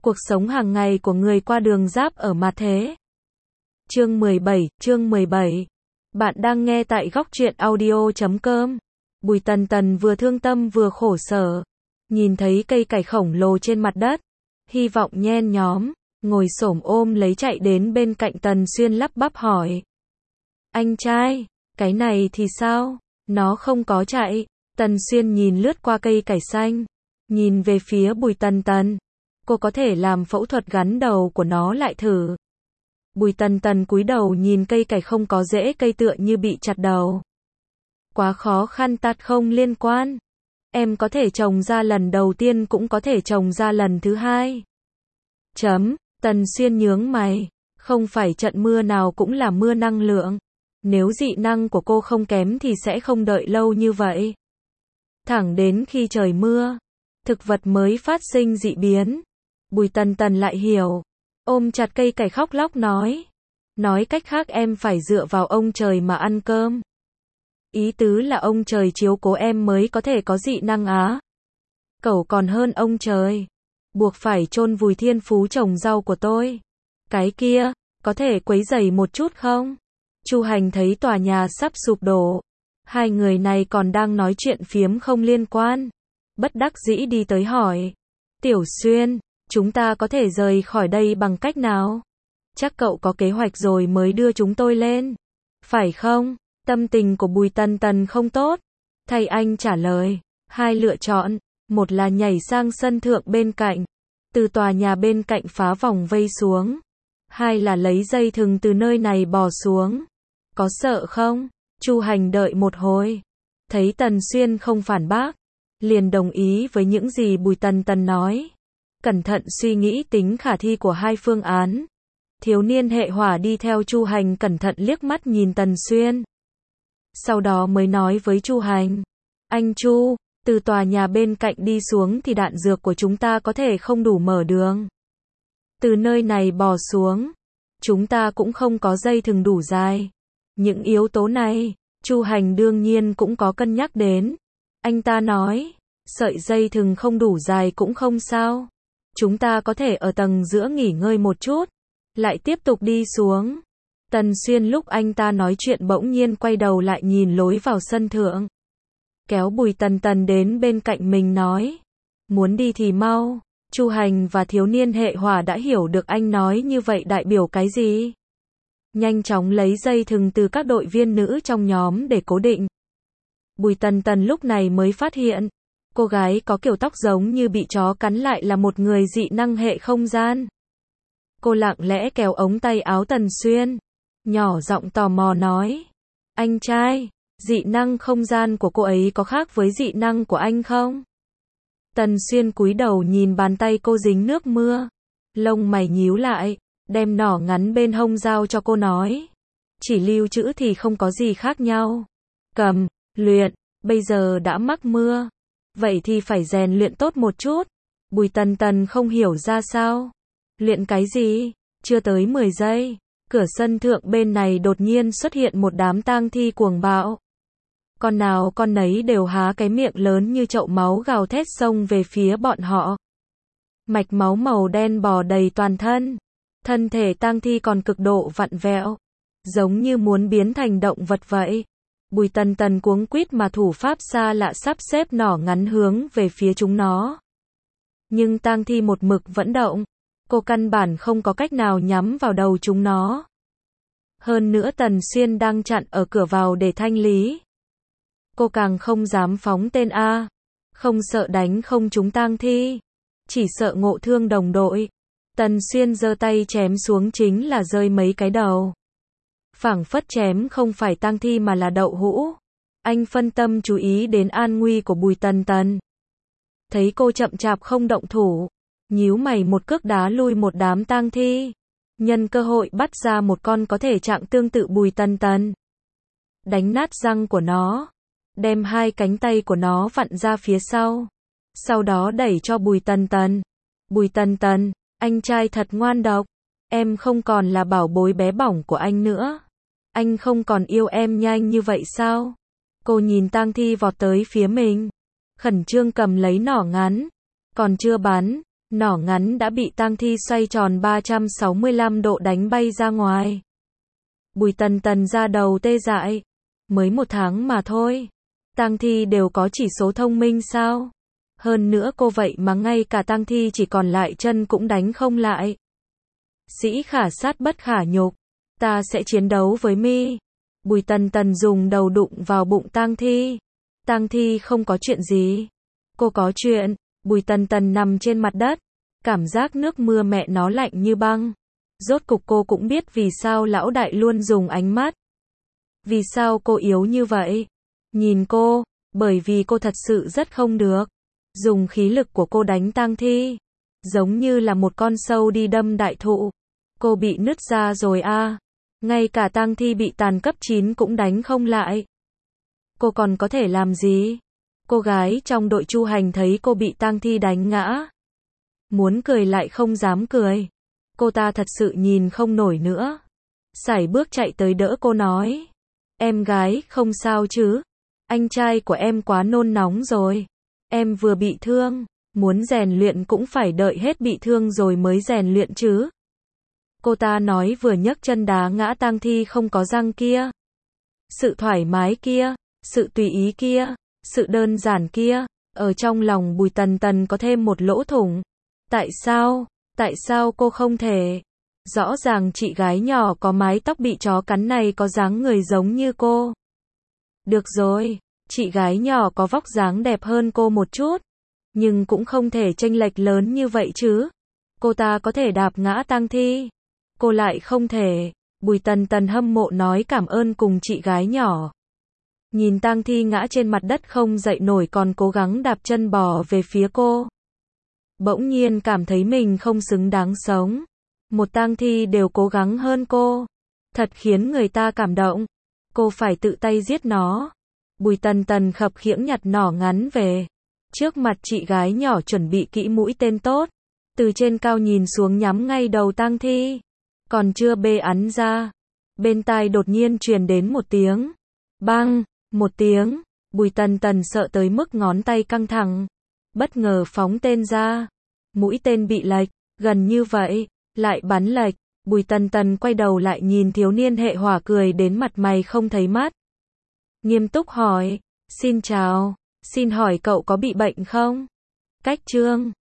Cuộc sống hàng ngày của người qua đường giáp ở mặt thế. Chương 17. Bạn đang nghe tại góc truyện audio.com. Bùi Tần Tần vừa thương tâm vừa khổ sở. Nhìn thấy cây cải khổng lồ trên mặt đất. Hy vọng nhen nhóm, ngồi xổm ôm lấy chạy đến bên cạnh Tần Xuyên lắp bắp hỏi. Anh trai, cái này thì sao? Nó không có chạy. Tần Xuyên nhìn lướt qua cây cải xanh. Nhìn về phía Bùi Tần Tần. Cô có thể làm phẫu thuật gắn đầu của nó lại thử. Bùi Tần Tần cúi đầu nhìn cây cải không có rễ cây tựa như bị chặt đầu. Quá khó khăn tạt không liên quan. Em có thể trồng ra lần đầu tiên cũng có thể trồng ra lần thứ hai. Tần Xuyên nhướng mày. Không phải trận mưa nào cũng là mưa năng lượng. Nếu dị năng của cô không kém thì sẽ không đợi lâu như vậy. Thẳng đến khi trời mưa, thực vật mới phát sinh dị biến. Bùi Tần Tần lại hiểu. Ôm chặt cây cải khóc lóc nói. Nói cách khác em phải dựa vào ông trời mà ăn cơm. Ý tứ là ông trời chiếu cố em mới có thể có dị năng á. Cẩu còn hơn ông trời. Buộc phải chôn vùi thiên phú trồng rau của tôi. Cái kia, có thể quấy rầy một chút không? Chu Hành thấy tòa nhà sắp sụp đổ. Hai người này còn đang nói chuyện phiếm không liên quan. Bất đắc dĩ đi tới hỏi. Tiểu Xuyên, chúng ta có thể rời khỏi đây bằng cách nào? Chắc cậu có kế hoạch rồi mới đưa chúng tôi lên. Phải không? Tâm tình của Bùi Tần Tần không tốt. Thầy anh trả lời. Hai lựa chọn. Một là nhảy sang sân thượng bên cạnh. Từ tòa nhà bên cạnh phá vòng vây xuống. Hai là lấy dây thừng từ nơi này bò xuống. Có sợ không? Chu Hành đợi một hồi. Thấy Tần Xuyên không phản bác. Liền đồng ý với những gì Bùi Tần Tần nói. Cẩn thận suy nghĩ tính khả thi của hai phương án. Thiếu niên hệ hỏa đi theo Chu Hành cẩn thận liếc mắt nhìn Tần Xuyên. Sau đó mới nói với Chu Hành. Anh Chu, từ tòa nhà bên cạnh đi xuống thì đạn dược của chúng ta có thể không đủ mở đường. Từ nơi này bò xuống, chúng ta cũng không có dây thừng đủ dài. Những yếu tố này, Chu Hành đương nhiên cũng có cân nhắc đến. Anh ta nói, sợi dây thừng không đủ dài cũng không sao. Chúng ta có thể ở tầng giữa nghỉ ngơi một chút, lại tiếp tục đi xuống. Tần Xuyên lúc anh ta nói chuyện bỗng nhiên quay đầu lại nhìn lối vào sân thượng. Kéo Bùi Tần Tần đến bên cạnh mình nói. Muốn đi thì mau. Chu Hành và thiếu niên hệ hỏa đã hiểu được anh nói như vậy đại biểu cái gì. Nhanh chóng lấy dây thừng từ các đội viên nữ trong nhóm để cố định. Bùi Tần Tần lúc này mới phát hiện. Cô gái có kiểu tóc giống như bị chó cắn lại là một người dị năng hệ không gian. Cô lặng lẽ kéo ống tay áo Tần Xuyên. Nhỏ giọng tò mò nói. Anh trai, dị năng không gian của cô ấy có khác với dị năng của anh không? Tần Xuyên cúi đầu nhìn bàn tay cô dính nước mưa. Lông mày nhíu lại, đem nỏ ngắn bên hông giao cho cô nói. Chỉ lưu trữ thì không có gì khác nhau. Cầm, luyện, bây giờ đã mắc mưa. Vậy thì phải rèn luyện tốt một chút. Bùi Tần Tần không hiểu ra sao. Luyện cái gì? Chưa tới 10 giây. Cửa sân thượng bên này đột nhiên xuất hiện một đám tang thi cuồng bạo. Con nào con nấy đều há cái miệng lớn như chậu máu gào thét xông về phía bọn họ. Mạch máu màu đen bò đầy toàn thân. Thân thể tang thi còn cực độ vặn vẹo. Giống như muốn biến thành động vật vậy. Bùi Tần Tần cuống quýt mà thủ pháp xa lạ sắp xếp nỏ ngắn hướng về phía chúng nó. Nhưng tang thi một mực vẫn động. Cô căn bản không có cách nào nhắm vào đầu chúng nó. Hơn nữa Tần Xuyên đang chặn ở cửa vào để thanh lý. Cô càng không dám phóng tên A. Không sợ đánh không trúng tang thi. Chỉ sợ ngộ thương đồng đội. Tần Xuyên giơ tay chém xuống chính là rơi mấy cái đầu. Phảng phất chém không phải tang thi mà là đậu hũ. Anh phân tâm chú ý đến an nguy của Bùi Tần Tần. Thấy cô chậm chạp không động thủ. Nhíu mày một cước đá lui một đám tang thi. Nhân cơ hội bắt ra một con có thể trạng tương tự Bùi Tần Tần. Đánh nát răng của nó. Đem hai cánh tay của nó vặn ra phía sau. Sau đó đẩy cho Bùi Tần Tần. Bùi Tần Tần, anh trai thật ngoan độc. Em không còn là bảo bối bé bỏng của anh nữa. Anh không còn yêu em nhanh như vậy sao? Cô nhìn tang thi vọt tới phía mình. Khẩn trương cầm lấy nỏ ngắn. Còn chưa bắn. Nỏ ngắn đã bị tang thi xoay tròn 365 độ đánh bay ra ngoài. Bùi Tần Tần ra đầu tê dại. Mới 1 tháng mà thôi. Tang thi đều có chỉ số thông minh sao? Hơn nữa cô vậy mà ngay cả tang thi chỉ còn lại chân cũng đánh không lại. Sĩ khả sát bất khả nhục. Ta sẽ chiến đấu với mi. Bùi Tần Tần dùng đầu đụng vào bụng tang thi. Tang thi không có chuyện gì. Cô có chuyện. Bùi Tần Tần nằm trên mặt đất. Cảm giác nước mưa mẹ nó lạnh như băng. Rốt cục cô cũng biết vì sao lão đại luôn dùng ánh mắt. Vì sao cô yếu như vậy? Nhìn cô, bởi vì cô thật sự rất không được. Dùng khí lực của cô đánh tang thi. Giống như là một con sâu đi đâm đại thụ. Cô bị nứt ra rồi à. Ngay cả tang thi bị tàn cấp 9 cũng đánh không lại. Cô còn có thể làm gì? Cô gái trong đội Chu Hành thấy cô bị tang thi đánh ngã. Muốn cười lại không dám cười. Cô ta thật sự nhìn không nổi nữa. Sải bước chạy tới đỡ cô nói. Em gái, không sao chứ? Anh trai của em quá nôn nóng rồi. Em vừa bị thương. Muốn rèn luyện cũng phải đợi hết bị thương rồi mới rèn luyện chứ. Cô ta nói vừa nhấc chân đá ngã tang thi không có răng kia. Sự thoải mái kia, sự tùy ý kia, sự đơn giản kia. Ở trong lòng Bùi Tần Tần có thêm một lỗ thủng. Tại sao cô không thể? Rõ ràng chị gái nhỏ có mái tóc bị chó cắn này có dáng người giống như cô. Được rồi, chị gái nhỏ có vóc dáng đẹp hơn cô một chút. Nhưng cũng không thể chênh lệch lớn như vậy chứ. Cô ta có thể đạp ngã tang thi. Cô lại không thể. Bùi Tần Tần hâm mộ nói cảm ơn cùng chị gái nhỏ. Nhìn tang thi ngã trên mặt đất không dậy nổi còn cố gắng đạp chân bò về phía cô. Bỗng nhiên cảm thấy mình không xứng đáng sống. Một tang thi đều cố gắng hơn cô. Thật khiến người ta cảm động. Cô phải tự tay giết nó. Bùi Tần Tần khập khiễng nhặt nỏ ngắn về. Trước mặt chị gái nhỏ chuẩn bị kỹ mũi tên tốt. Từ trên cao nhìn xuống nhắm ngay đầu tang thi. Còn chưa bê ắn ra. Bên tai đột nhiên truyền đến một tiếng. Bang, một tiếng. Bùi Tần Tần sợ tới mức ngón tay căng thẳng. Bất ngờ phóng tên ra. Mũi tên bị lệch. Gần như vậy. Lại bắn lệch. Bùi Tần Tần quay đầu lại nhìn thiếu niên hệ hỏa cười đến mặt mày không thấy mắt. Nghiêm túc hỏi. Xin chào. Xin hỏi cậu có bị bệnh không? Cách chương